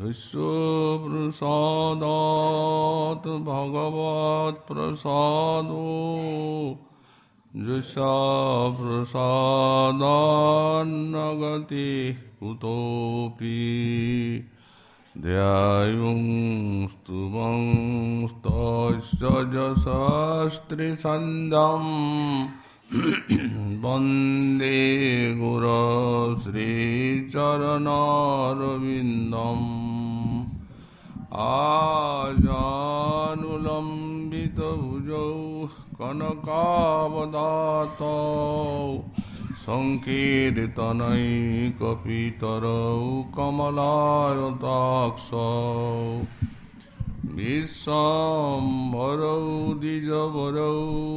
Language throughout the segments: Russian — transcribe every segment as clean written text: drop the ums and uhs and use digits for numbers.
विश्वप्रसादात् भगवत्प्रसादो यस्याप्रसादान्न गतिः कुतोऽपि ध्यायुं स्तुवं स्तस्य यशस्त्रिसन्ध्यं वन्दे गुरो श्रीचरणारविन्दम् आजानुलम्बितभुजौ कनकावदातौ संकीर्तनैकपितरौ कमलायताक्षौ विश्वम्भरौ द्विजवरौ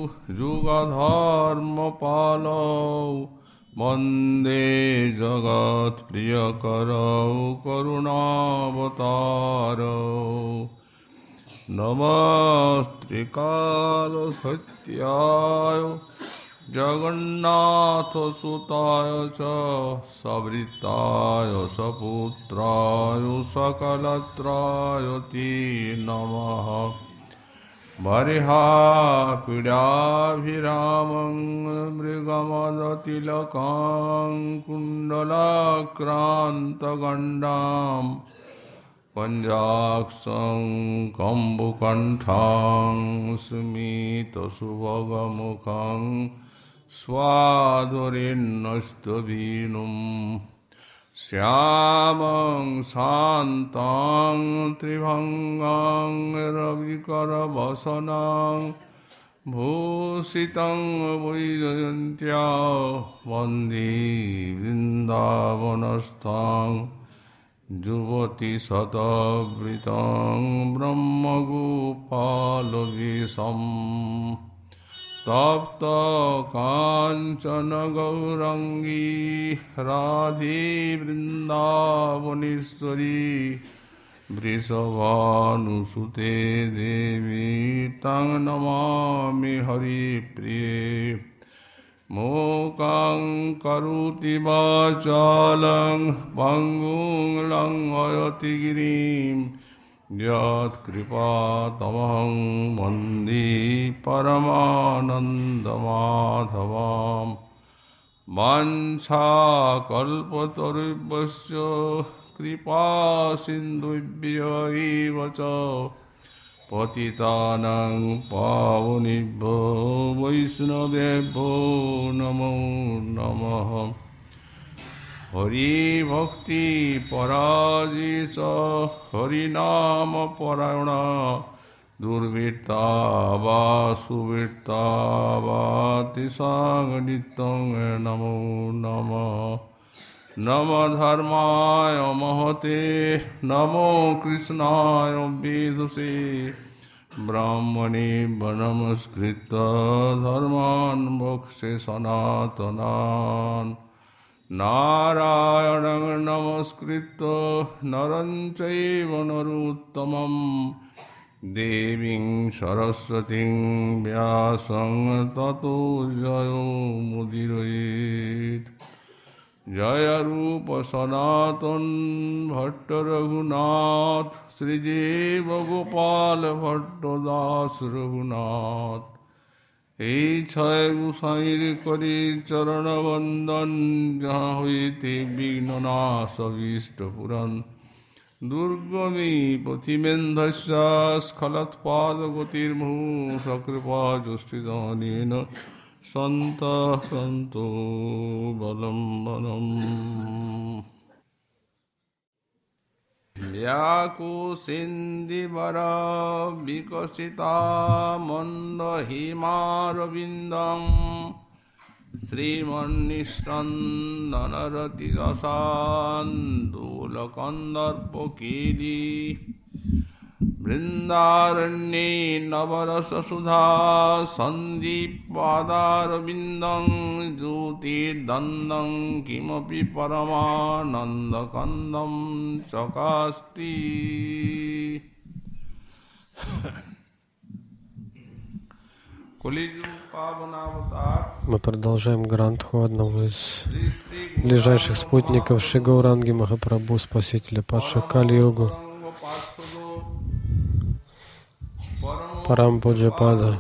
जुगधर्मपालौ वन्दे जगत्प्रियकरौ करुणावतारौ नमस्त्रिकालसत्याय जगन्नाथसुताय च सवृत्ताय सपुत्राय सकलत्राय ते नमः बर्हापीडाभिरामं मृगमदतिलकां कुण्डलाक्रान्तगण्डां पञ्चाक्षं कम्बुकण्ठां स्मितसुभगमुखं स्वादुरेण्यस्तवीनुं श्यामं शान्तं त्रिभङ्गं रविकरवसनं भूषितं वैजयन्त्या वन्दे वृन्दावनस्थं जुवतिशतवृतं ब्रह्मगोपालवेशम् तप्त काञ्चन गौरङ्गी राधे वृन्दावनेश्वरी वृषभानुसुते देवी तं नमामि हरिप्रिये मूकं करोति वाचालं पङ्गुं लङ्घयति गिरिं यत्कृपातमहं वन्दे परमानन्दमाधवां वाञ्छाकल्पतरुभ्यश्च कृपासिन्धुभ्य एव च पतितानां पावनेभ्यो वैष्णवेभ्यो नमो नमः हरिभक्ति पराजित हरिनाम परायण दुर्वृत्ता वा सुवृत्ता वा तेषां नित्यं नमो नमः नमो धर्माय महते नमो कृष्णाय वेदसे ब्राह्मणे नमस्कृत्य धर्मान् मोक्षे सनातनान् नारायणं नमस्कृत्य नरं चैव नरोत्तमं देवीं सरस्वतीं व्यासं ततो जयो मुदीरयेत् जय रूप सनातन भट्ट रघुनाथ श्रीदेव गोपाल भट्ट दास रघुनाथ এই ছয় গোসাইর করি চরণ বন্দন যাহা হইতে বিঘ্ননাশ অভীষ্ট পুরাণ দুর্গমী পথিমেন্ধস্য স্খলৎপাদগতির্মূ সকৃপা যষ্টিদানেন সন্তঃ সন্তু বলম বলম व्याकुसिन्दिवरा विकसिता मन्दहिमारविन्दं श्रीमन्निष्ठन्दनरतिरसान्दोलकन्दर्पकेली वृन्दारण्ये नवरससुधा सन्दीपादारविन्दं ज्योतिर्दन्दं किमपि परमानन्दकन्दं चकास्ति Мы продолжаем Грантху, одного из ближайших спутников Шри Гауранги Махапрабху, спасителя падших Кали-югу, Парам Пуджапада,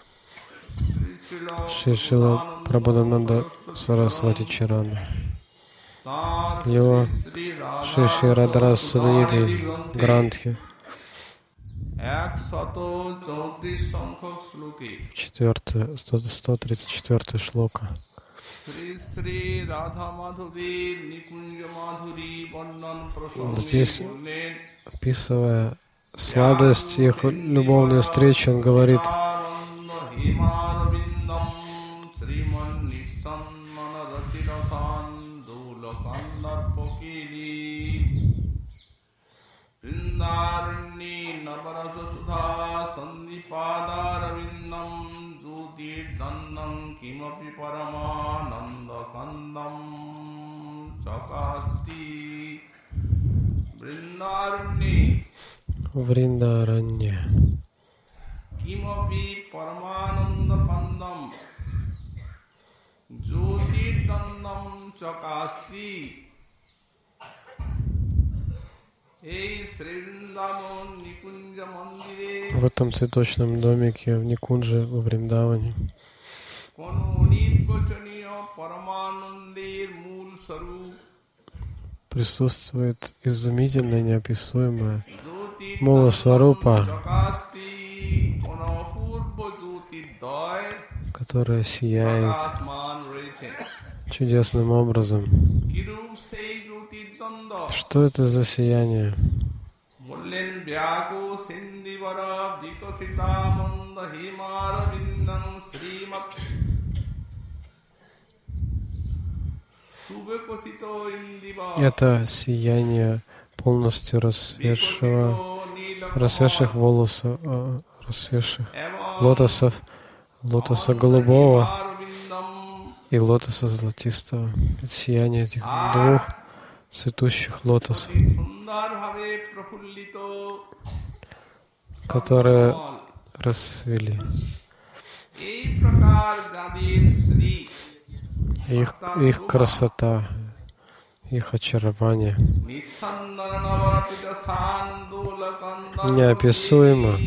Шри Шрила Прабхудананда Сарасвати Чарана. Его Шри Шри Радхарас Суданидхи Грантхи. 134 шлока. Здесь, описывая сладость их любовной встречи, он говорит: Вриндаранье. В этом цветочном домике в Никунже во Вриндаване присутствует изумительное, неописуемое Мула Сварупа, которая сияет чудесным образом. Что это за сияние? Это сияние полностью расцветших волосов, расцветших лотосов, лотоса голубого и лотоса золотистого. Это сияние этих двух цветущих лотосов, которые расцвели. Их красота, их очарование неописуемо.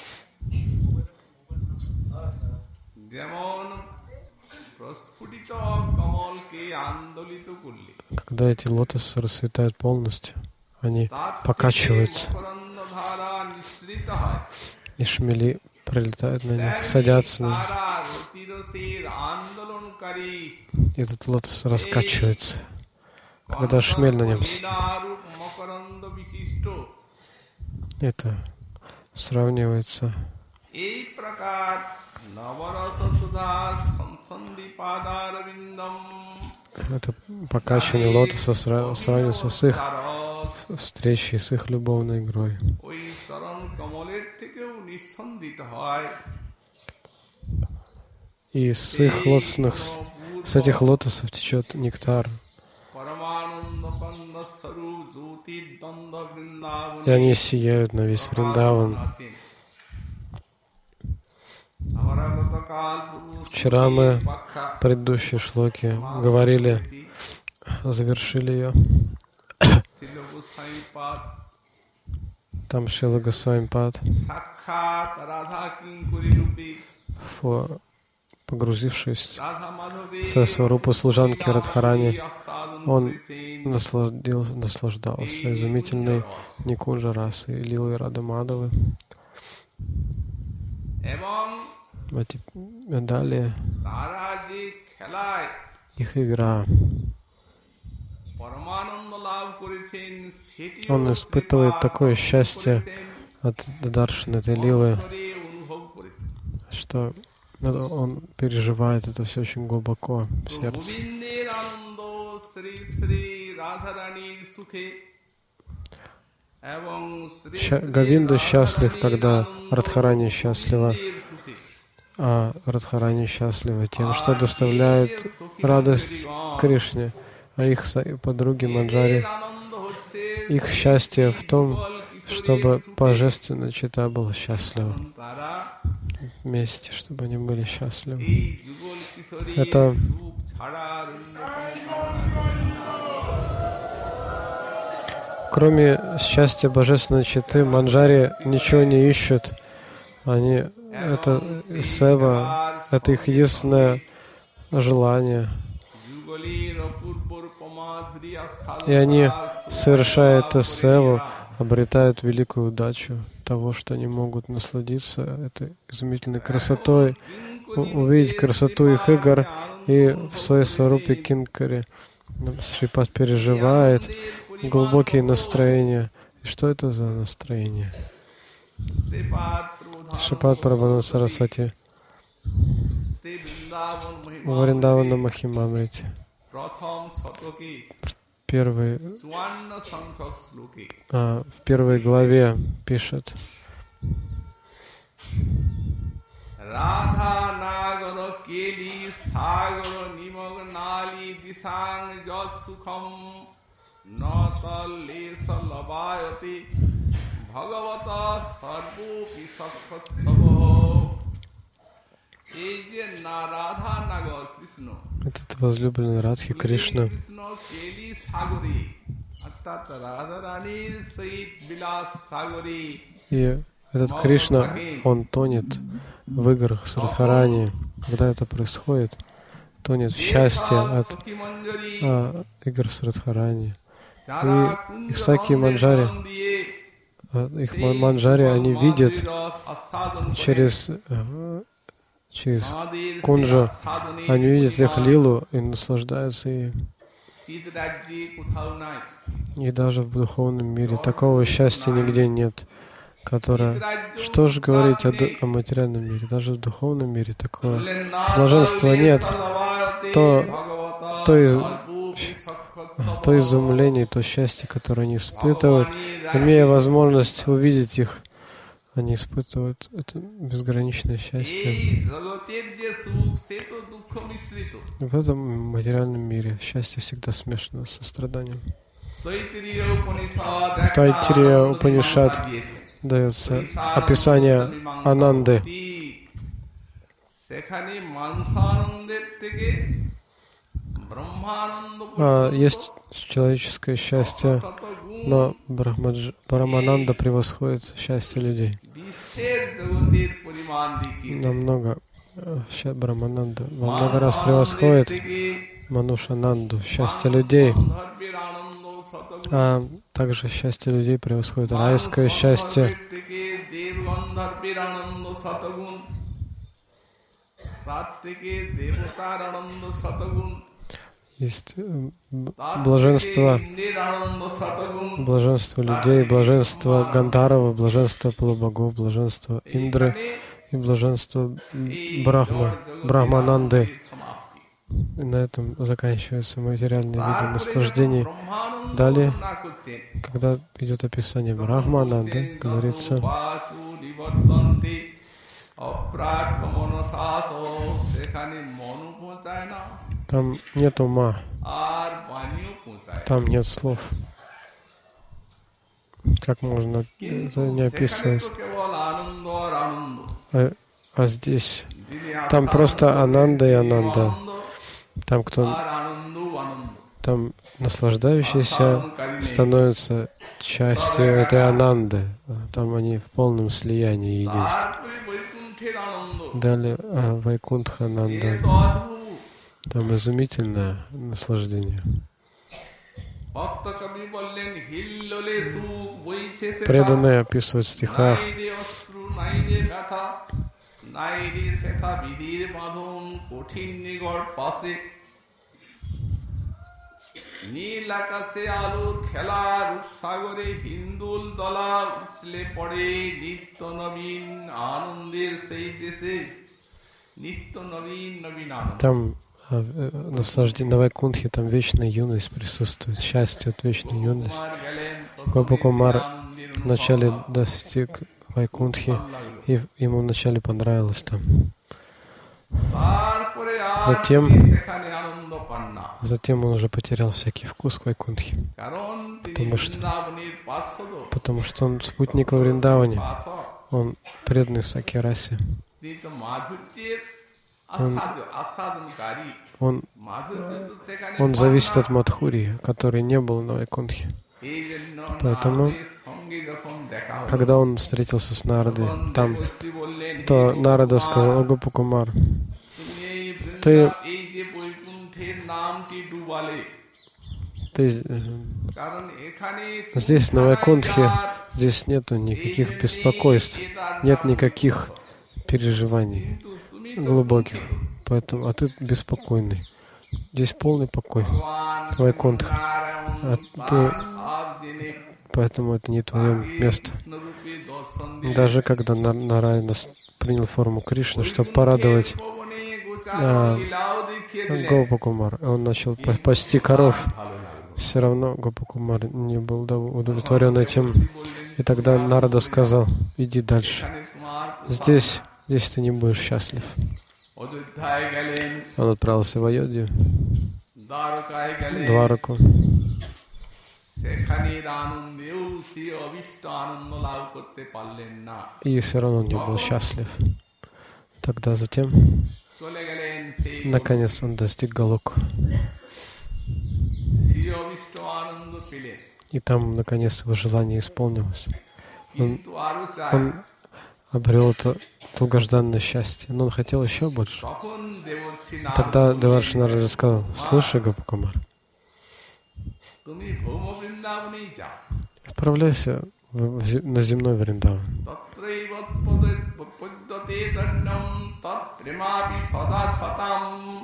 Когда эти лотосы расцветают полностью, они покачиваются, и шмели прилетают на них, садятся на них. Этот лотос раскачивается, когда шмель на нем сидит. Это сравнивается это покачивание лотоса сравнивается с их встречей, с их любовной игрой. И с этих лотосов течет нектар. И они сияют на весь Вриндаван. Вчера мы в предыдущей шлоке говорили, завершили ее. Там Шрила Госвами-пад, погрузившись со Сварупа служанки Радхарани, он наслаждался изумительной Никунджа расой Лилой Рады Мадавы. А далее их игра. Он испытывает такое счастье от даршана этой лилы, что он переживает это все очень глубоко в сердце. Говинда счастлив, когда Радхарани счастлива, а Радхарани счастлива тем, что доставляет радость Кришне, а их подруги Манджари, их счастье в том, чтобы божественная чита была счастлива. вместе, чтобы они были счастливы. এই যুগল কিশোরী Это সুখ ছাড়া আর অন্য কোনো কামনা করে না। кроме счастья божественной четы, манджари ничего не ищут. Они, это сева, это их единственное желание. যুগলীর অপূর্বর প্রমাধুরিয়া И они, সাধনার совершая это севу, обретают великую удачу того, что они могут насладиться этой изумительной красотой, увидеть красоту их игр и в своей сварупе кинкари. Шрипад переживает глубокие настроения. И что это за настроение? Шрипад Прабхупада Сарасвати শ্রী বৃন্দাবন Вриндавана Махимамрити. প্রথম শতকে Первый, 54 সংখ্যক শ্লোকে в первой главе пишет: রাধা নাগর কেলি সাগর নিমগ নালী দিশাং যৎ সুখম নতলেশ লবায়তে ভগবত সর্বোপি সৎসব। এই যে না রাধা নাগর কৃষ্ণ, этот возлюбленный Радхи Кришна, কৃষ্ণ কেলি সাগরে অর্থাৎ রাধা রানীর সহিত বিলাস সাগরে и этот Кришна, он тонет в играх с Радхарани. Когда это происходит, тонет в счастье от সখী মঞ্জরি игр с Радхарани. যারা И всякие манджари, দিয়ে их манджари, они видят রস আস্বাদন করে через আমাদের кунджа, সাধনে они видят их лилу и наслаждаются ей. চিত রাজ্যে কোথাও নাই। И даже в духовном мире такого счастья нигде нет, которое... Что же говорить о материальном мире? Даже в духовном мире такого блаженства нет. То изумление, то счастье, которое они испытывают, имея возможность увидеть их, они испытывают это безграничное счастье. এই জগতের যে সুখ সে তো দুঃখ মিশ্রিত। В этом материальном мире счастье всегда смешано со страданием. তৈত্তিরীয় উপনিষদ В Тайтирия Упанишад дается описание Ананды. সেখানে মানসানন্দের থেকে ব্রহ্মানন্দ Есть человеческое счастье, но Брахмананда превосходит счастье людей. বিশ্বের জগতের পরিমাণ দেখি Намного Брахмананда во много раз превосходит Манушананду, счастье людей. ধর্মের আনন্দ শতগুণ А также счастье людей превосходит райское счастье. থেকে দেবগন্ধর্বের আনন্দ শতগুণ, তার থেকে দেবতার আনন্দ শতগুণ, Есть блаженство, ইন্দ্রের আনন্দ শতগুণ। блаженство людей, блаженство Гандхарова, блаженство полубогов, блаженство Индры и блаженство Брахмананды. И на этом заканчиваются материальные виды наслаждений. Далее, когда идет описание Брахмананды, говорится: সেখানে মনু পৌঁছায় না там нет ума, আর বাণীও পৌঁছায় না। там нет слов. Как можно это не সেখানে описывать? তো কেবল আনন্দ আর আনন্দ। А здесь, যিনি там আসানন্দ, просто Ананда и Ананда. আনন্দ Там, кто আর আনন্দ আনন্দ। там наслаждающийся становится частью этой Ананды. Там они в полном слиянии и единстве. তারপরে বৈকুণ্ঠের আনন্দ, Далее Вайкунтха Ананда. এ তো অদ্ভুত। Там изумительное наслаждение. ভক্ত কবি বললেন হিল্লোলে সুখ বইছে সে Преданные описывают в стихах: নাই রে অশ্রু নাই রে ব্যথা, নাই রে সেথা বিধির বাঁধন কঠিন নিগড় পাশে, নীল আকাশে আলোর খেলা রূপসাগরে হিন্দুল দলা উছলে পড়ে নিত্য নবীন আনন্দের সেই দেশে, নিত্য নবীন নবীন আনন্দ। там наслаждение на Вайкунтхе, там вечная юность присутствует, счастье от вечной юности. কুমার গেলেন Гопакумар আনন্দের вначале достиг Вайкунтхи, и ему вначале понравилось там. তারপরে আর Затем, তিনি সেখানে আনন্দ পান না, затем он уже потерял всякий вкус к Вайкунтхе, কারণ তিনি Потому что- বৃন্দাবনের পার্শ্বদ потому что он спутник во Вриндаване, পার্শ্বদ। он преданный Сакирасе. তিনি তো মাধুর্যের আস্বাদনকারী মাধুর্য তো সেখানে Он зависит от Мадхурии, который не был на Вайкунтхе. এই জন্য Поэтому, নারদের সঙ্গে যখন দেখা হলো когда он встретился с Нарадой তখন там, দেবশ্রী বললেন, то হে Нарада গোপকুমার, сказал: «О, Гопакумар, তুমি এই ты, এই যে বৈকুণ্ঠের নামটি ডুবালে, ты কারণ এখানে здесь, на কুণ্ঠা নাই Вайкунтхе, যার, здесь нету এই никаких জন্যে беспокойств, এটার нет নাম никаких বৈকুণ্ঠ। переживаний কিন্তু তুমি তো глубоких. কুণ্ঠিত। Поэтому, а ты беспокойный. Здесь полный покой. ভগবান Вайкунтх. শ্রীমন্নারায়ণ А তার ты, ভাব জেনে поэтому это не твое তাকে место. কৃষ্ণরূপে দর্শন দিলেন। Даже когда Нараяна принял форму Кришны, чтобы порадовать ভবনে গোচারণ লীলাও দেখিয়ে দিলেন। Гопакумар, он начал пасти коров. ভালো লাগলো। Все равно Гопакумар не был удовлетворен этим. И тогда Нарада сказал: иди дальше. এখানে তোমার Здесь ты не будешь счастлив. অযোধ্যায় গেলেন, Он отправился в Айодхию, দ্বারকায় গেলেন, Двараку. সেখানের আনন্দেও সে অবিষ্ট আনন্দ লাভ করতে পারলেন না। И все равно он не был счастлив. Тогда затем, চলে গেলেন সেই наконец, он достиг Галоку. সে অবিষ্ট আনন্দ পেলেন, И там, наконец, его желание исполнилось. কিন্তু আরো চায়। Он обрел это долгожданное счастье, но он хотел еще больше. তখন দেবর্ষি Тогда নারদ Деварши বললেন, Нарада сказал: слушай, Гопакумар, তুমি ভৌম বৃন্দাবনেই যাও, отправляйся на земной Вриндаван. তত্রৈব পদ্যতে দণ্ডম তৎপ্রেমাপি সদা সতাম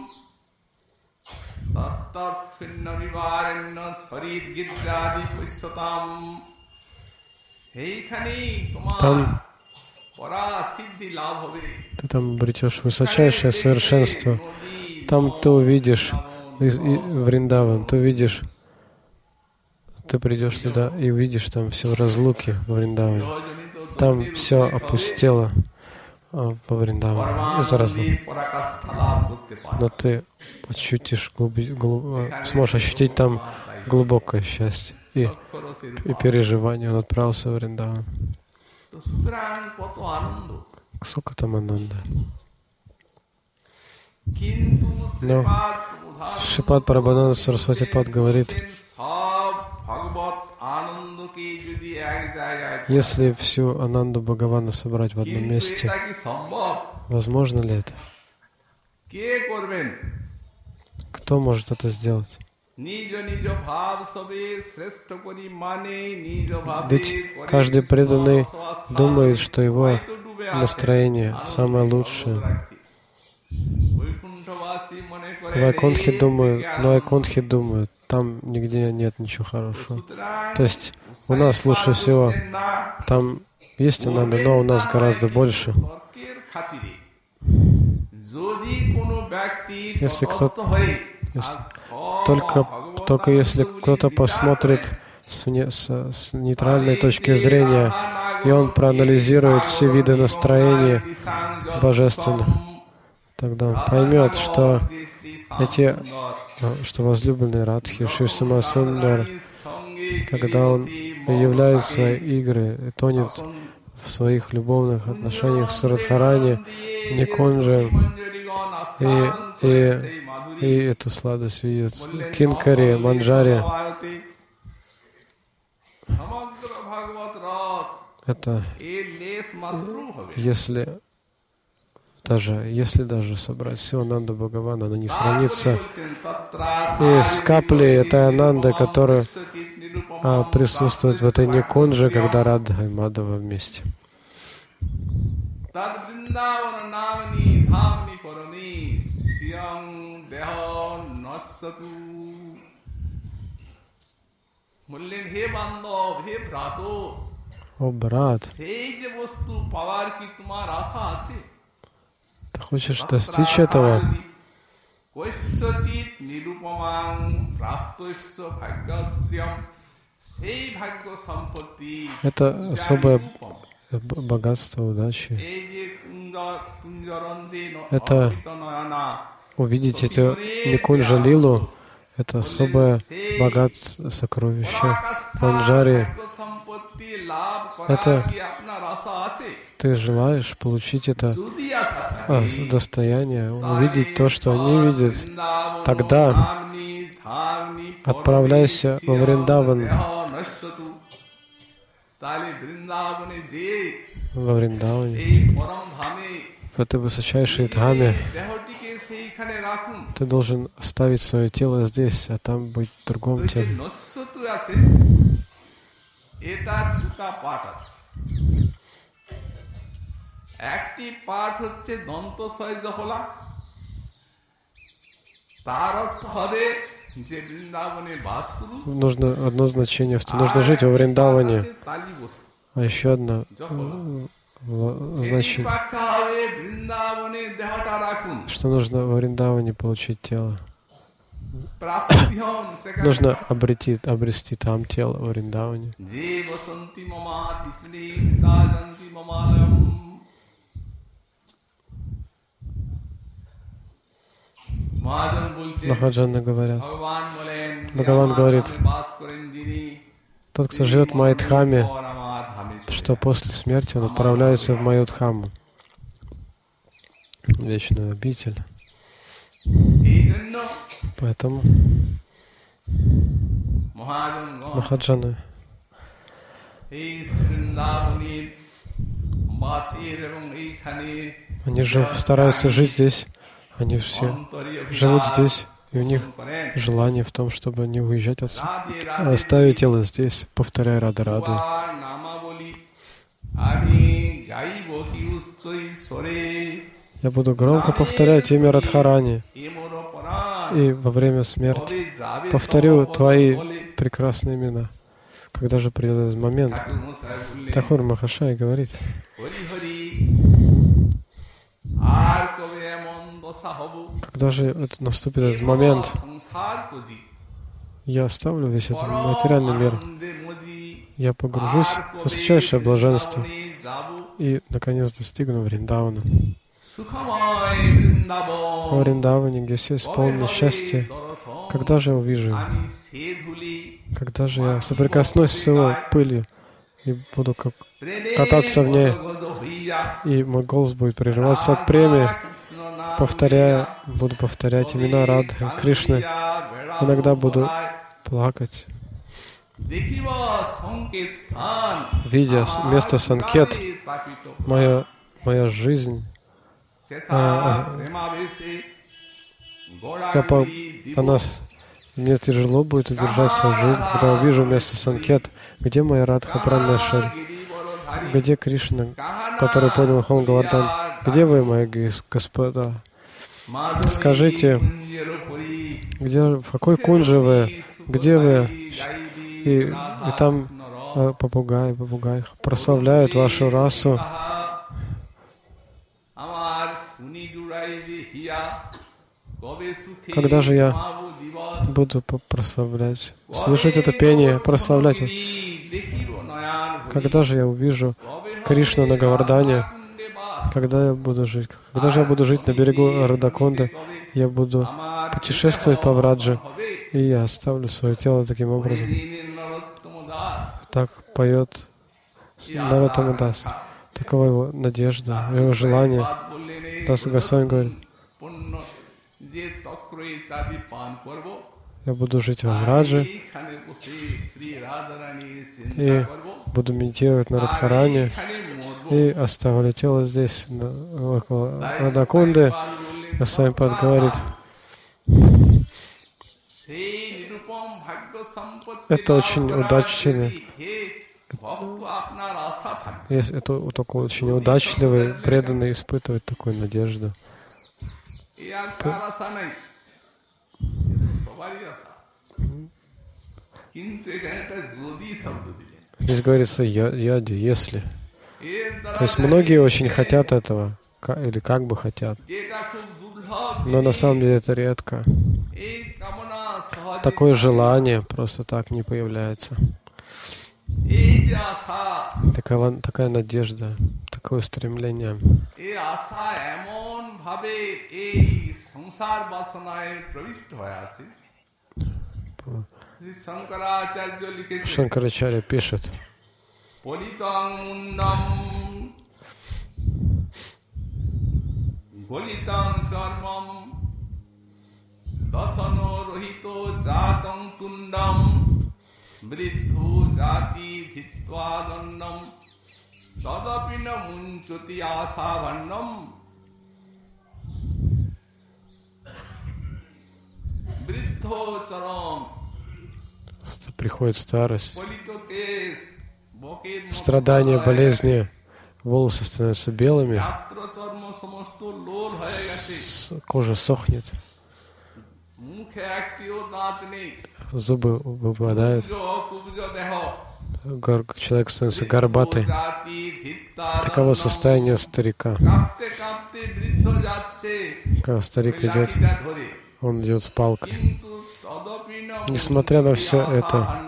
তত্তচ্ছিন্ন বিবারণ্য শরীর গিদ্রাদি পশ্যতাম। সেইখানেই তোমার Там পরাসিদ্ধি লাভ হবে। ты там обретешь высочайшее совершенство. Там ты увидишь Вриндаван, ты увидишь, ты придешь туда и увидишь там все в разлуке во Вриндаване. Там все опустело во Вриндаване из-за разлуки. Но ты ощутишь сможешь ощутить там глубокое счастье и переживание. Он отправился в Вриндаван. Сколько там Ананда. Но Шрипад Прабхананда Сарасвати Пад говорит: если всю Ананду Бхагавана собрать в одном месте, возможно ли это? Кто может это сделать? Ведь каждый преданный думает, что его настроение самое лучшее. Вайкунтхи думают, там нигде нет ничего хорошего. То есть у нас лучше всего. Там есть Ананда, но у нас гораздо больше. Если кто-то, только если кто-то посмотрит с нейтральной точки зрения, и он проанализирует все виды настроения божественных, тогда он поймет, что возлюбленный Радхи, Шри Сундар, когда он являет свои игры и тонет в своих любовных отношениях с Радхарани, Никунджем, и эту сладость видит Кинкари, Манджари. Это если даже собрать всю Ананду Бхагавана, она не сравнится и с каплей этой Ананды, которая присутствует в этой Никунже, когда Радха и Мадхава вместе. О, брат, ты хочешь достичь этого? Это особое богатство, удачи. Это увидеть эту Никунджа Лилу, это особое богатство, сокровище Манджари. Это ты желаешь получить это достояние, увидеть то, что они видят. Тогда отправляйся во Вриндаван. Во Вриндаване, в этой высочайшей Дхаме, ты должен оставить свое тело здесь, а там быть в другом теле. Нужно одно значение, что нужно жить во Вриндаване, а еще одно значение, что нужно во Вриндаване получить тело. Нужно обрести там тело в Вриндаване. Махаджаны говорят, Бхагаван говорит, тот, кто живет в моей Дхаме, что после смерти он отправляется в мою Дхаму, вечную обитель. Поэтому Махаджаны они же стараются жить здесь, они все живут здесь, и у них желание в том, чтобы не уезжать отсюда, а оставить тело здесь, повторяя Рада-Рады. Я буду громко повторять имя Радхарани, и во время смерти повторю твои прекрасные имена. Когда же придет этот момент? Тхакур Махашай говорит, когда же наступит этот момент, я оставлю весь этот материальный мир, я погружусь в высочайшее блаженство и, наконец, достигну Вриндавана. В Вриндаване, где все исполнено счастье, когда же я увижу его? Когда же я соприкоснусь с его пылью и буду кататься в ней, и мой голос будет прерываться от премии, буду повторять имена Радхи, Кришны, иногда буду плакать, видя место Санкет, моя жизнь, мне тяжело будет удержать свою жизнь, когда увижу место Санкет, где моя Радха Пранашари, где Кришна, который поднял Хом Говардан, где вы, мои господа? Скажите, в какой кунже вы, где вы? И там попугай прославляют вашу расу. Когда же я буду прославлять, слышать это пение, прославлять? Когда же я увижу Кришну на Говардане? Когда я буду жить? Когда же я буду жить на берегу Радакунды? Я буду путешествовать по Враджи, и я оставлю свое тело таким образом. Так поет Нароттама Дас. Такова его надежда, его желание. Даса Госвами говорит, я буду жить во Врадже и буду медитировать на Радхарани и оставлю тело здесь, около Радакунды. Госвами Пад говорит, это очень удачно. Это только очень удачливый, преданный испытывает такую надежду. Здесь говорится яди, если. То есть многие очень хотят этого, или как бы хотят. Но на самом деле это редко. Такое желание просто так не появляется. Такая надежда, такое стремление. Шанкарачарья пишет, Politang mundam golitang sarmam dasano rohito jatam tundam vriddho jati dhitva gannam tadapina munchati asavannam vriddho charam. Приходит старость, страдания, болезни, волосы становятся белыми, кожа сохнет, зубы выпадают, человек становится горбатый. Таково состояние старика. Когда старик идет, он идет с палкой. Несмотря на все это,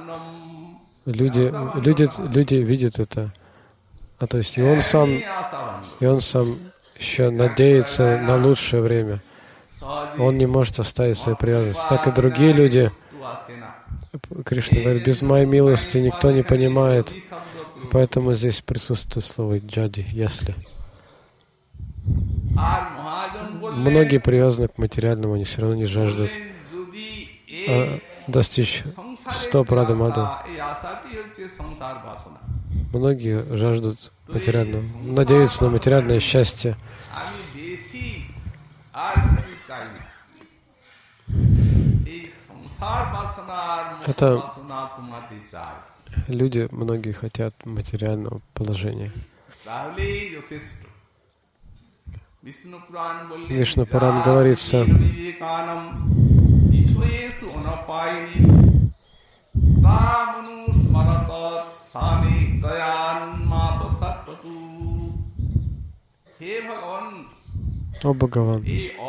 люди видят это. То есть и он сам еще надеется на лучшее время. Он не может оставить своей привязанности. Так и другие люди. Кришна говорит, без моей милости никто не понимает. Поэтому здесь присутствует слово джади, если. Многие привязаны к материальному, они все равно не жаждут достичь 100 прадамаду. Многие жаждут материального, надеются на материальное счастье. Это люди, многие хотят материального положения. Вишну Пуран говорится, о Бхагаван,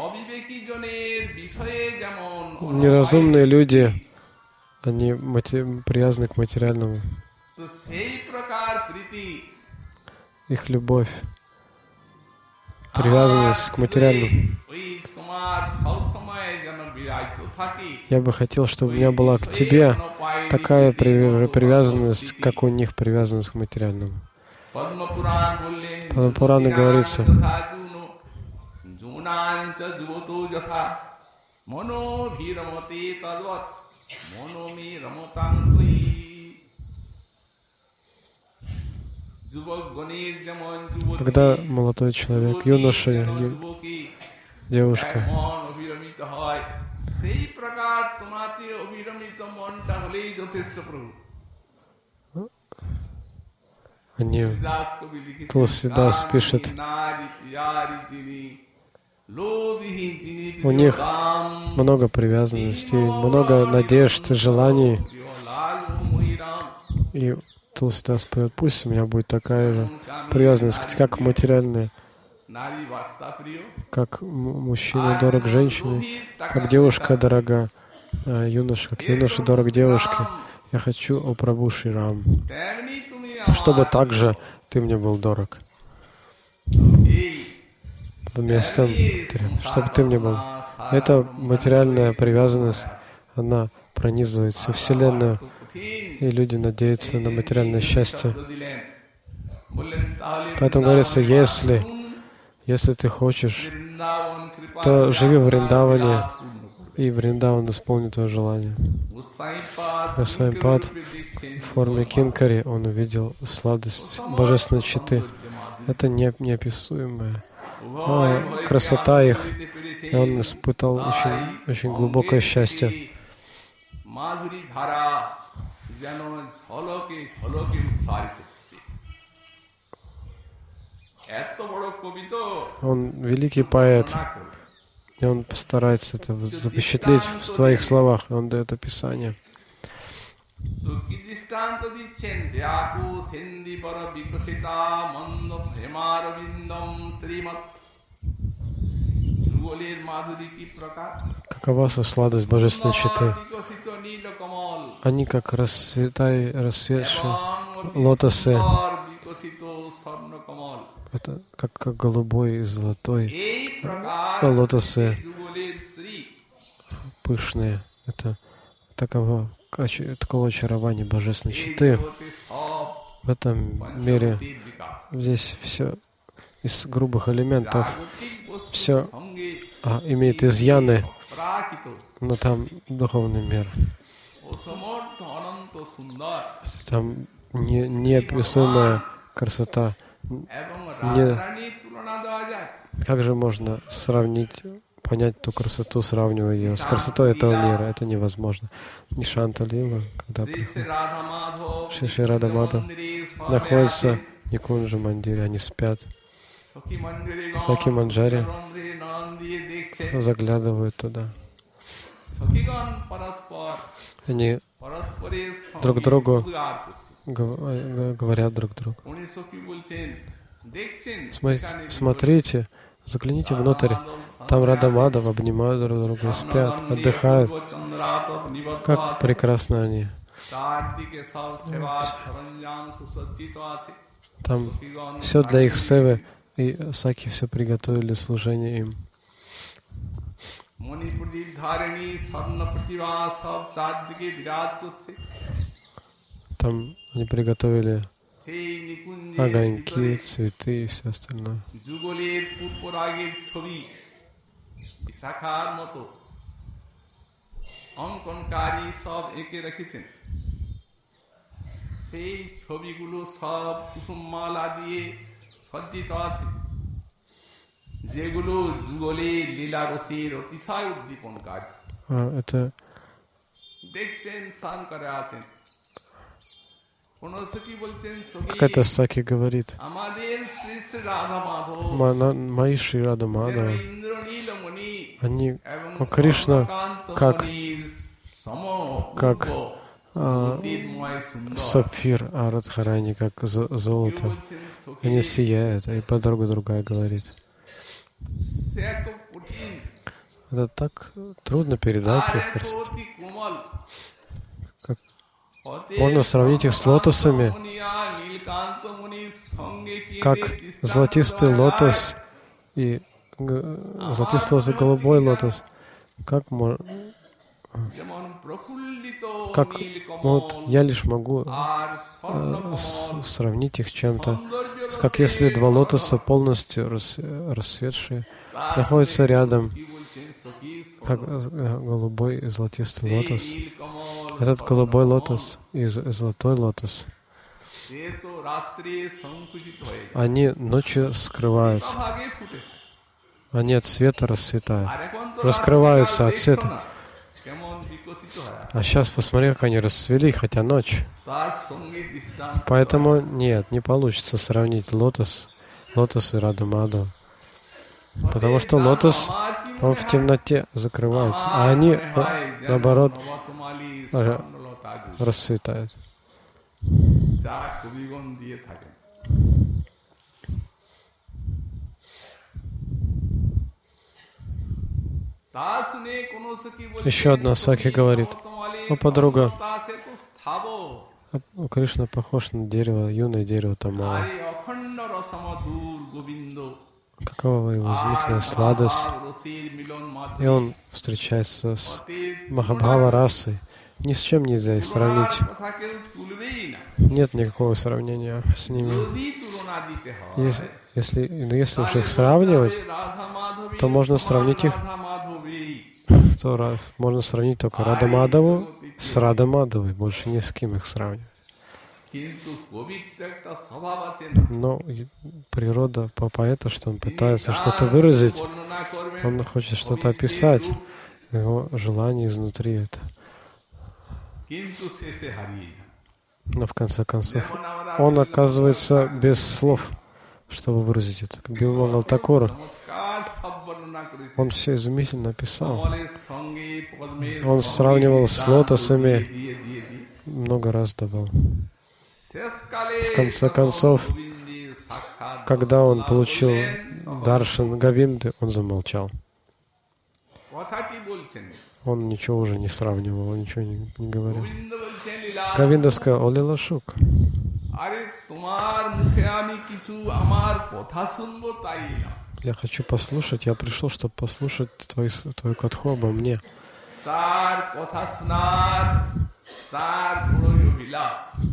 неразумные люди, они привязаны к материальному. Их любовь, привязанность к материальному. Я бы хотел, чтобы у меня была к тебе такая привязанность, как у них привязанность к материальному. В Пуране говорится, когда молодой человек, юноша, девушка, они, Тулсидас пишет, у них много привязанностей, много надежд и желаний. И Тулсидас поет, пусть у меня будет такая же привязанность, как материальная, как мужчина дорог женщине, как девушка дорога юноше, как юноша дорог девушке. Я хочу, о Прабху Шри Рам, чтобы также ты мне был дорог. Вместо, чтобы ты мне был. Эта материальная привязанность, она пронизывает всю Вселенную, и люди надеются на материальное счастье. Поэтому говорится, если ты хочешь, то живи в Вриндаване, и Вриндаван исполнит твое желание. Госвами-пад в форме кинкари, он увидел сладость божественной читы. Это неописуемая красота их, и он испытал очень глубокое счастье. Он великий поэт, и он постарается это запечатлеть в своих словах, и он дает описание. Какова сладость божественной читы? Они как расцветшие лотосы. Это как голубой и золотой лотосы пышные. Это такого очарования божественной читы. В этом мире পঞ্চভূতির বিকার здесь все из грубых элементов, জাগতিক বস্তুর все সঙ্গে имеет изъяны, অপ্রাকৃত но там духовный мир. অসমর্থ অনন্ত সুন্দর Там неописуемая красота. এবং Не, রাধারানীর তুলনা দেওয়া যায় как же можно сравнить, понять ту красоту, сравнивая ее с красотой этого мира? Это невозможно. Ни Шанта Лила, когда শ্রী শ্রী приходит. রাধা মাধব Шри Рада Мадхав মন্দিরে সবে находится আছেন в Никунджа Мандире, они спят, সখী মন্দিরে Саки Манджари রন্ধ্রে নয়ন দিয়ে দেখছেন заглядывают туда. সখীগণ পরস্পর Они পরস্পরের друг সঙ্গে другу উদ্গার করছে говорят друг другу. উনি সখী বলছেন দেখছেন সেখানে Смотрите, загляните внутрь. Там Рада Мадхав обнимают друг друга и спят, отдыхают. Как прекрасно они. চারদিকে সব সেবার সরঞ্জাম সুসজ্জিত আছে Там সখীগণ все для их севы, и Саки все приготовили служение им. মণিপুরীর ধারিণী স্বর্ণ প্রতিভা সব চারদিকে বিরাজ করছে Там они приготовили সেই নিকুঞ্জের огоньки, ভিতরে цветы и все остальное. যুগলের পূর্বরাগের ছবি বিশাখার মতো অঙ্কনকারী সব এঁকে রেখেছেন সেই ছবিগুলো সব কুসুমমালা দিয়ে সজ্জিত আছে যেগুলো যুগলের লীলা রসের অতিশয় উদ্দীপনকারী Это দেখছেন স্নান করে আছেন কোন সখী বলছেন সখী какая-то Саки говорит, আমাদের শ্রী শ্রী রাধা মাধব мои Шри Рада Мадхава, ইন্দ্রনীলমণি они, এবং о Кришна, স্বর্ণকান্ত как মণির как, জ্যোতির্ময় সুন্দর сапфир, а Радхарани как কেউ золото. বলছেন সখী Они сияют, и подруга другая говорит. সে এত কঠিন Это так трудно передать আর их এত красоту. অতি কোমল Как অতএব можно сравнить их с лотосами, স্বর্ণকান্ত মুনি আর নীলকান্ত মুনির সঙ্গে কেঁদে как দৃষ্টান্ত золотистый দেওয়া лотос যায়। и золотистый лотос, голубой лотос. Как যেমন প্রফুল্লিত как নীলকমল вот я лишь могу আর স্বর্ণকমল сравнить их чем-то, সৌন্দর্য как রসে если два лотоса ভরপুর। полностью расцветшие তার находятся সঙ্গে рядом, কি বলছেন সখী как голубой и золотистый সেই лотос. নীলকমল Этот голубой স্বর্ণকমল, лотос и золотой лотос, সে তো রাত্রে সংকুচিত হয়ে যায় они ночью скрываются, ভাগে ফুটে থাকে। они от света расцветают, আর এখন তো раскрываются রাত্রিকাল от দেখছো света. না, কেমন বিকশিত হয় А сейчас посмотри, как они расцвели, хотя ночь. তার сঙ্গে দৃষ্টান্ত Поэтому нет, не получится сравнить лотос и Раду Мадхава. Потому что лотос, он в темноте закрывается, а они, наоборот, расцветают. যা কবিগণ দিয়ে থাকেন তা শুনে কোন সখী বলছেন Еще одна Саки говорит, о, подруга, সে তো স্থাবো Кришна похож на дерево, юное дерево Тамала. আর এই অখণ্ড রসমধুর গোবিন্দ Какова его আর изумительная сладость. মহাভাব রসের মিলন И মাধুরী он встречается с অতীত Махабхава расой. Ни с чем нельзя их তুলনার сравнить. কথা কেউ তুলবেই না Нет никакого сравнения с ними. যদি তুলনা দিতে হয় Если уж их сравнивать, то можно сравнить их, можно сравнить только Рада Мадхаву с Рада Мадхавой. Больше ни с кем их сравнивать. Но природа поэта, что он пытается что-то выразить, он хочет что-то описать, его желание изнутри это. Но в конце концов, он оказывается без слов, чтобы выразить это. Как Бимала Такур, он все изумительно описал. Он сравнивал с лотосами, много раз давал. В конце концов, когда он получил даршан Говинды, он замолчал. Он ничего уже не сравнивал, он ничего не говорил. Говинда сказал, о Лилашук, я хочу послушать, я пришел, чтобы послушать твою катху обо мне.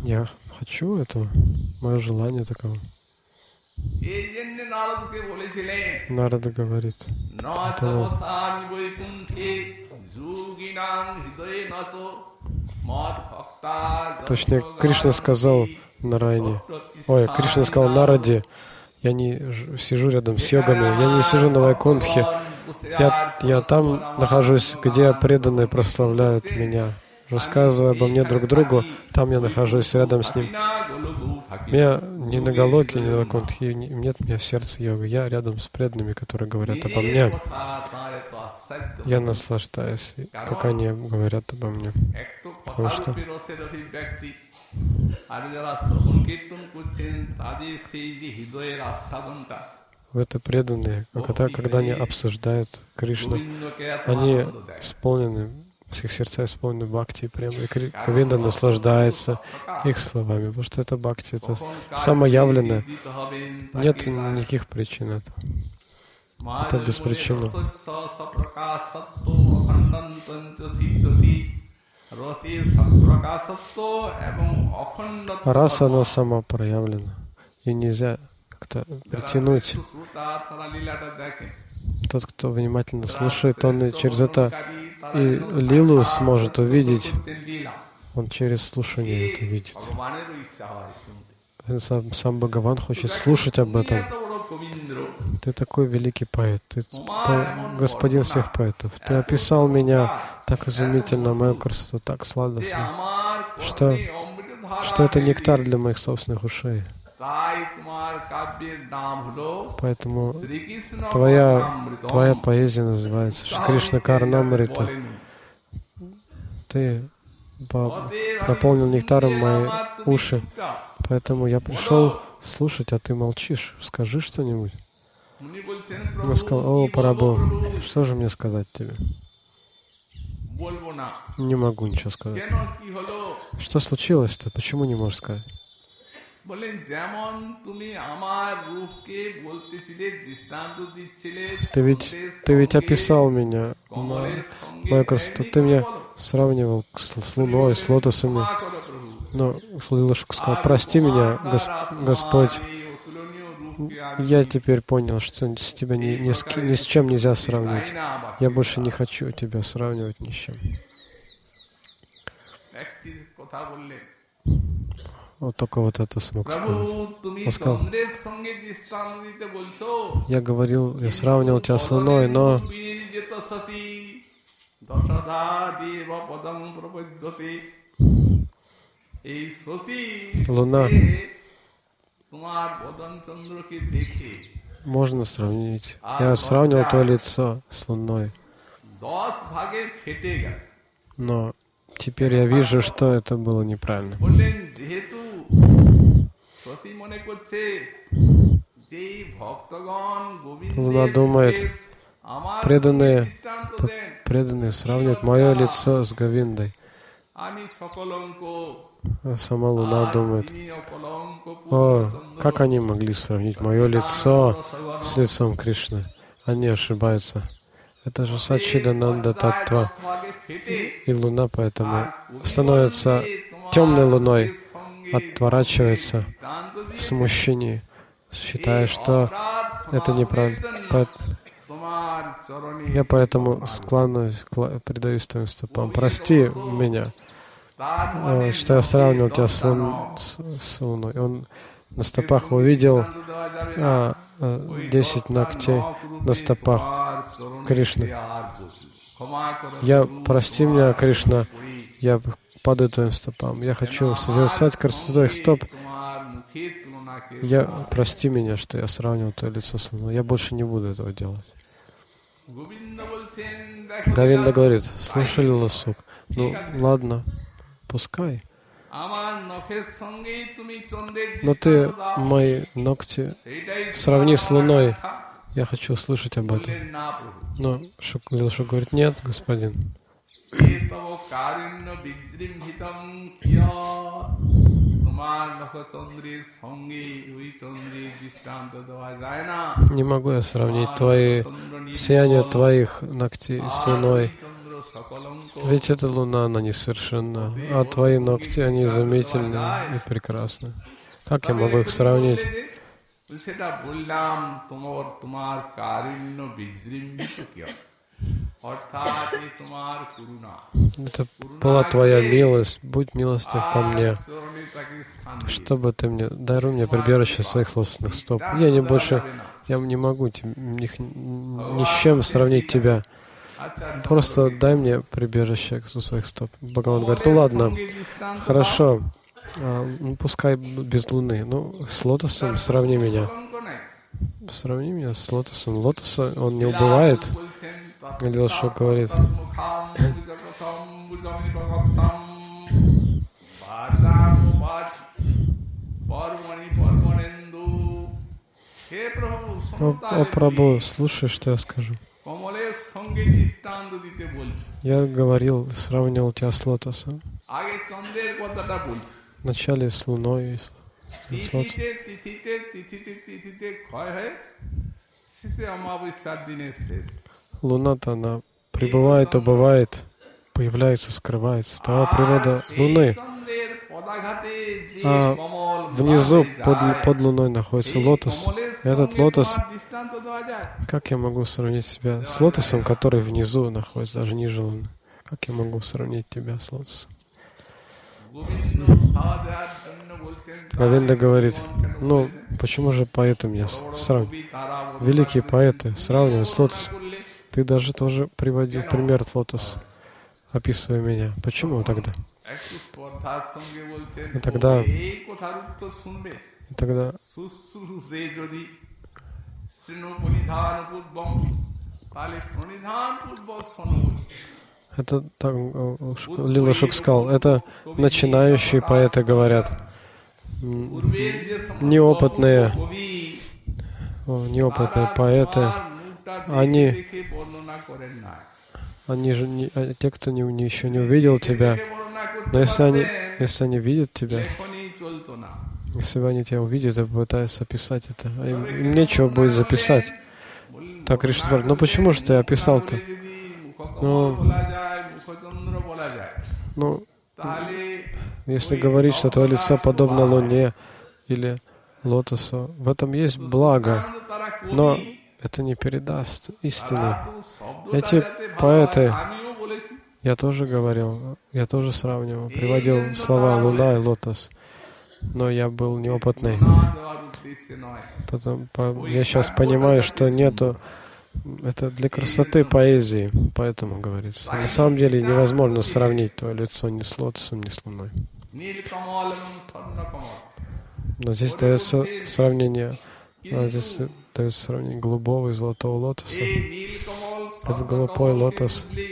Я хочу этого. Мое желание таково. এই জন্য নারদকে বলেছিলেন Нарада говорит. Поэтому নচবসামি বৈকুণ্ঠে যোগিনাং হৃদয়ে নচ মদ ভক্তা точнее, Кришна сказал Нараяне. Ой, Кришна сказал Нараде. Я не сижу рядом с йогами. Я не сижу на Вайкунтхе. Я там нахожусь, где преданные прославляют меня, рассказывая обо мне друг другу. Там я нахожусь рядом с ним. Меня ни на Галоке, ни на Вайкунтхе, нет меня в сердце йога. Я рядом с преданными, которые говорят обо мне. Я наслаждаюсь, как они говорят обо мне. Потому что в это преданные, когда они обсуждают Кришну, они исполнены, их сердца исполнены бхакти и према, и Говинда наслаждается их словами, потому что это бхакти, это самоявленное. Нет никаких причин этого. Это беспричинно. Раса, она сама проявлена, и нельзя как-то притянуть. Тот, кто внимательно слушает, он через это и лилу сможет увидеть. Он через слушание это видит. Сам Бхагаван хочет слушать об этом. Ты такой великий поэт, ты господин всех поэтов. Ты описал меня так изумительно, мою красоту так сладостно, что это нектар для моих собственных ушей. Поэтому твоя поэзия называется Кришна Карнамрита. Ты наполнил нектаром мои уши. Поэтому я пришел слушать, а ты молчишь. Скажи что-нибудь. Я сказал: о, Прабху, что же мне сказать тебе? Не могу ничего сказать. Что случилось-то? Почему не можешь сказать? Ты ведь описал меня, мою красоту. Ты меня сравнивал с луной, с лотосами. Но Лилашка сказал: прости меня, Господь. Я теперь понял, что с тебя ни с чем нельзя сравнить. Я больше не хочу тебя сравнивать ни с чем. Вот только вот это смог сказать. Он сказал: я говорил, я сравнивал тебя с луной, но луна можно сравнить. Я сравнивал твое лицо с луной. Но теперь я вижу, что это было неправильно. Луна думает, преданные сравнивают мое лицо с Говиндой. А сама Луна думает: о, как они могли сравнить мое лицо с лицом Кришны? Они ошибаются. Это же Саччидананда Таттва. И Луна поэтому становится темной луной, отворачивается в смущении, считая, что это неправильно. Я поэтому предаюсь твоим стопам. Прости меня, что я сравнивал тебя с Луной. Он на стопах увидел 10 ногтей на стопах Кришны. Прости меня, Кришна, я падаю твоим стопам. Я хочу созерцать красоту твоих стоп. Прости меня, что я сравнивал твое лицо с Луной. Я больше не буду этого делать. Говинда говорит: слушай, Лиласук, ну ладно, пускай. Но ты мои ногти сравни с Луной. Я хочу услышать об этом. Но Лилашук говорит: нет, господин. Не могу я сравнить сияние твоих ногтей с Луной. Ведь эта луна, она несовершенна, а твои ногти, они изумительны и прекрасны. Как я могу их сравнить? সেটা বললাম তোমার কারুণ্য বিজৃম্ভিত কি অর্থাৎ এই তোমার করুণা Это была твоя милость, будь милостив ко мне, চরণে তাকে স্থান чтобы ты мне, даруй мне прибежище своих лотосных стоп. Я не больше, я не могу ни с чем сравнить тебя. Просто дай мне прибежище у своих стоп. Бхагаван говорит, ну ладно, хорошо, ну, пускай без луны, ну с лотосом сравни меня. Сравни меня с лотосом. Лотоса, он не убывает. Лила Шук говорит. О Прабху, слушай, что я скажу. Я говорил, сравнивал тебя с лотосом. Вначале с луной и с солнцем. Луна-то она прибывает, убывает, появляется, скрывается. Такова природа Луны. А внизу под Луной находится лотос. И этот лотос, как я могу сравнить себя с лотосом, который внизу находится, даже ниже Луны? Как я могу сравнить тебя с лотосом? Говинда говорит, ну, почему же поэты меня сравнивают? Великие поэты сравнивают с лотосом. Ты даже тоже приводил пример лотос, описывая меня. Почему тогда? И тогда это так, Лила Шук сказал, это начинающие поэты говорят. Неопытные поэты, они же те, кто еще не увидел тебя, но если они видят тебя, если они тебя увидят и попытаются описать это, им нечего будет записать. Так Кришна говорит, ну почему же ты описал-то? Ну, если говорить, что твое лицо подобно луне или лотосу, в этом есть благо, но это не передаст истину. Эти поэты, я тоже говорил, я тоже сравнивал, приводил слова луна и лотос, но я был неопытный. Я сейчас понимаю, что нету. Это для красоты поэзии, поэтому говорится. На самом деле невозможно сравнить твое лицо ни с лотосом, ни с луной. Но здесь дается сравнение, голубого и золотого лотоса. Это голубой лотос.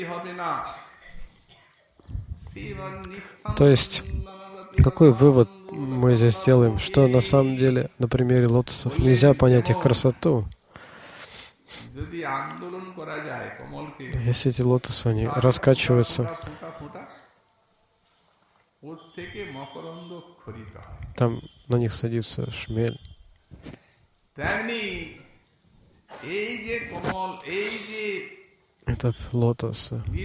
То есть, какой вывод мы здесь делаем? Что на самом деле на примере лотосов нельзя понять их красоту. Если эти лотосы, они раскачиваются, там на них садится шмель. Этот лотос,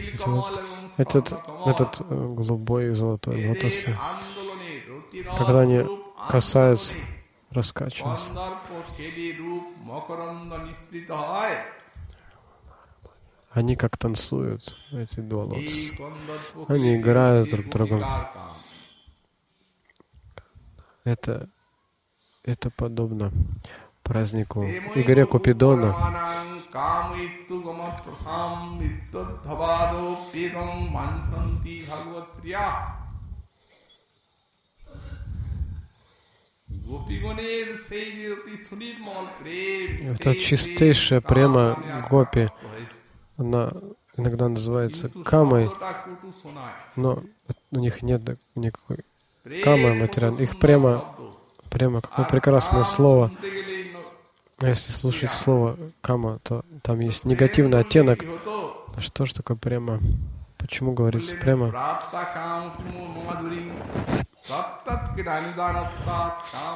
этот голубой и золотой лотос, когда они касаются, раскачиваются, они как танцуют, эти два лотоса. Они играют друг с другом. Это подобно празднику Игоря Купидона. Это чистейшая према гопи. Она иногда называется камой, но у них нет никакой камы материальной. Их према, какое прекрасное слово. А если слушать слово кама, то там есть негативный оттенок. А что же такое према? Почему говорится према?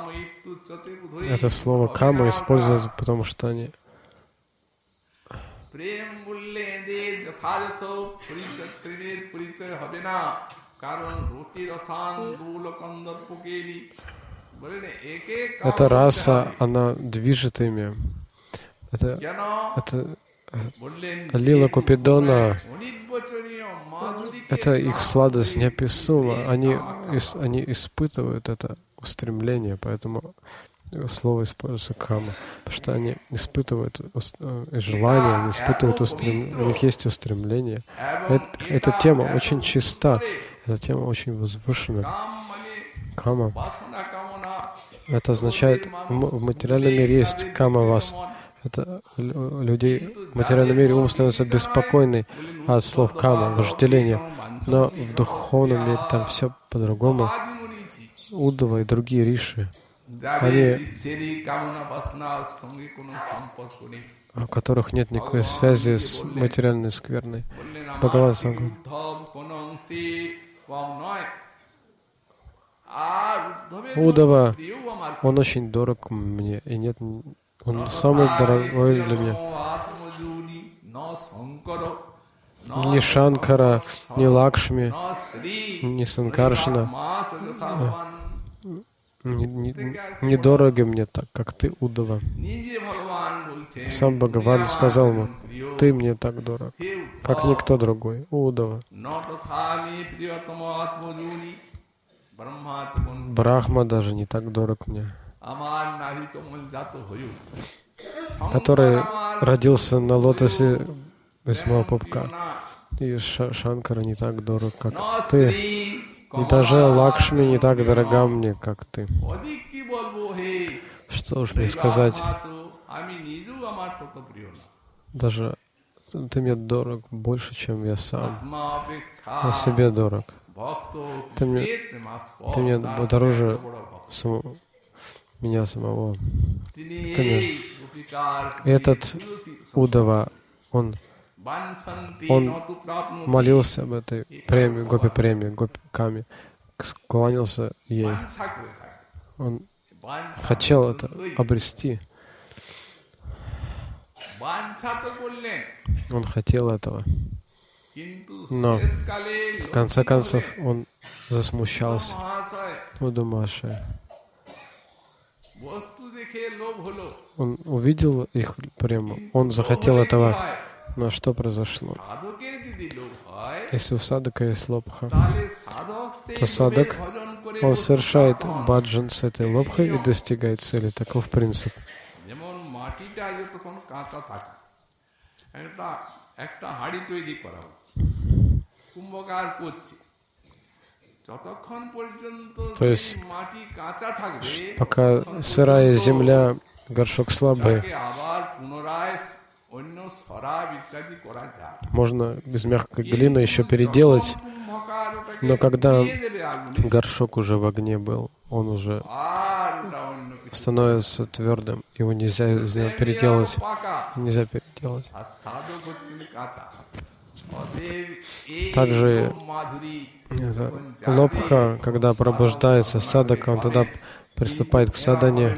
Это слово кама используют, потому что они প্রেম বললে এদের যথাযথ প্রেমের পরিচয় হবে না, কারণ রুটি রসান দুল কন্দর্পকেরি বলেন একে Эта раса, она движет ими. কেন Это বললেন Лила Купидона, অনির্বচনীয় মাধুরীকে это их сладость неописуема. Они испытывают это устремление, поэтому слово используется кама, потому что они испытывают желание, они испытывают у них есть устремление. Эта тема очень чиста, эта тема очень возвышена. Кама. Это означает, в материальном мире есть кама-вас. Это людей в материальном мире ум становится беспокойный от слов кама, вожделения. Но в духовном мире там все по-другому. Удава и другие риши, они, у которых нет никакой связи с материальной скверной. Бхагаван сам говорит, Удава, он очень дорог мне, и нет, он самый дорогой для меня. Ни Шанкара, ни Лакшми, ни Санкаршина не дороги мне так, как ты, Удава. Сам Бхагаван сказал ему, ты мне так дорог, как никто другой, Удава. Брахма даже не так дорог мне, который родился на лотосе восьмого пупка. И Шанкара не так дорог, как ты. И даже Лакшми не так дорога мне, как ты. Что уж мне сказать? Даже ты мне дорог больше, чем я сам. Я себе дорог. Ты мне дороже меня самого. И этот Удава, он молился об этой премии, гопи-премии, гопи-каме, склонился ей. Он хотел это обрести. Он хотел этого. Но в конце концов он засмущался. Удамаши. Он увидел их прему. Он захотел этого. Но что произошло? Если у садака есть лобха, то садак, он совершает баджан с этой лобхой и достигает цели. Таков принцип. То есть, пока сырая земля, горшок слабый, можно из мягкой глины еще переделать, но когда горшок уже в огне был, он уже становится твердым, его нельзя из него переделать. Нельзя переделать. Также лобха, когда пробуждается садака, он тогда приступает к садане.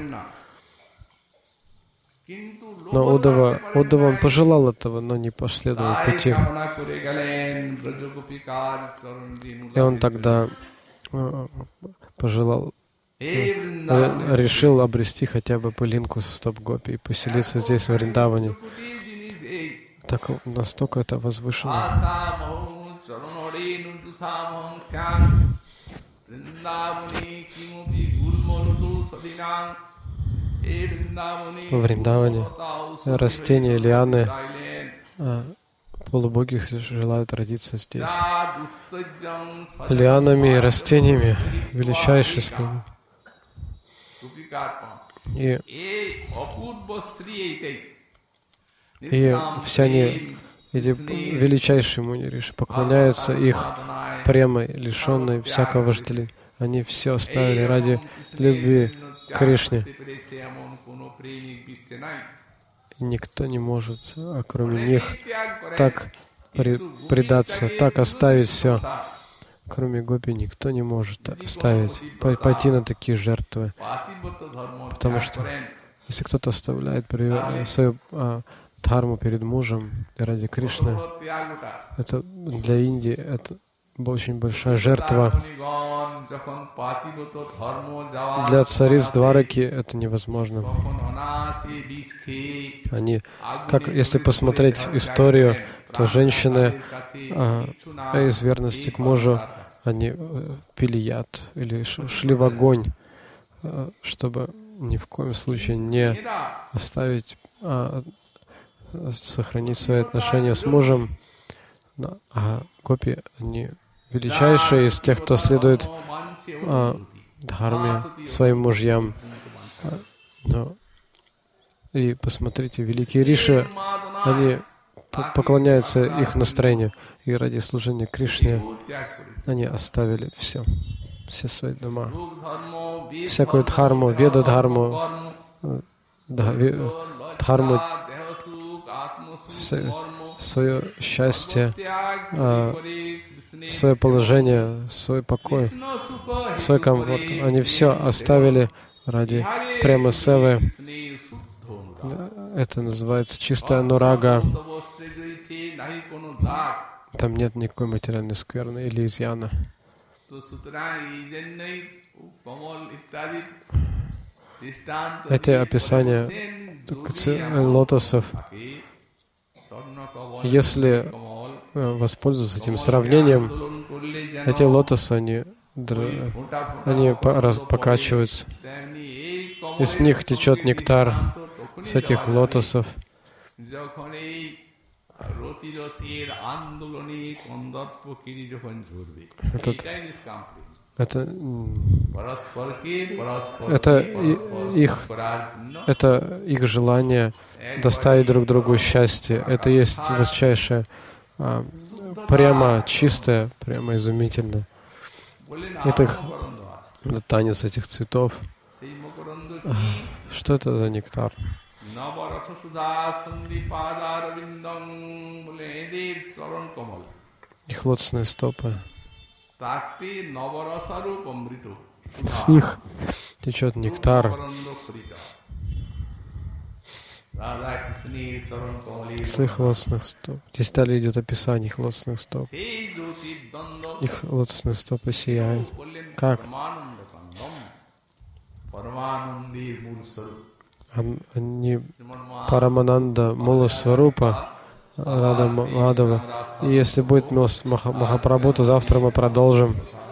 Но Удава он пожелал этого, но не последовал пути. И он тогда пожелал, решил обрести хотя бы пылинку со стоп гопи и поселиться здесь, в Вриндаване. Так настолько это возвышено. В Вриндаване растения, лианы, полубоги желают родиться здесь. Лианами и растениями величайший способ. И все они, эти величайшие муни-риши, поклоняются их премой, лишенной всякого вожделения. Они все оставили ради любви к Кришне. И никто не может, кроме них, так предаться, так оставить все. Кроме гопи, никто не может так оставить, пойти на такие жертвы. Потому что если кто-то оставляет свою дхарму перед мужем ради Кришны. কঠোর ত্যাগ ওটা। Это для Индии это очень большая жертва. মুনিগণ যখন পাতিব্রত ধর্ম যাওয়া Для цариц Двараки это невозможно. তখন অনাসে বিষ খেয়ে Они, как если посмотреть историю, то женщины из верности к мужу, они пили яд или шли в огонь, чтобы ни в коем случае не оставить, сохранить свои отношения с мужем. А гопи, они величайшие из тех, кто следует дхарме своим мужьям. И посмотрите, великие риши, они поклоняются их настроению. И ради служения Кришне они оставили все свои дома. Всякую дхарму, веда-дхарму, дхарму, свое счастье, свое положение, свой покой, свой комфорт. Они все оставили ради према севы. Это называется чистая анурага. Там нет никакой материальной скверны или изъяна. Эти описания лотосов, если воспользоваться этим сравнением, эти лотосы, они покачиваются. Из них течет нектар, с этих лотосов. Это их желание доставить друг другу счастье. Это есть высочайшее прямо чистое, прямо изумительное. Это танец этих цветов. Что это за нектар? Их лотосные стопы. С них течет нектар. С их лотосных стоп. Здесь далее идет описание их лотосных стоп. Их лотосные стопы сияют. Как? Они Парамананда Мула Сварупа Рада Мадхава. И если будет Махапрабху, то завтра мы продолжим.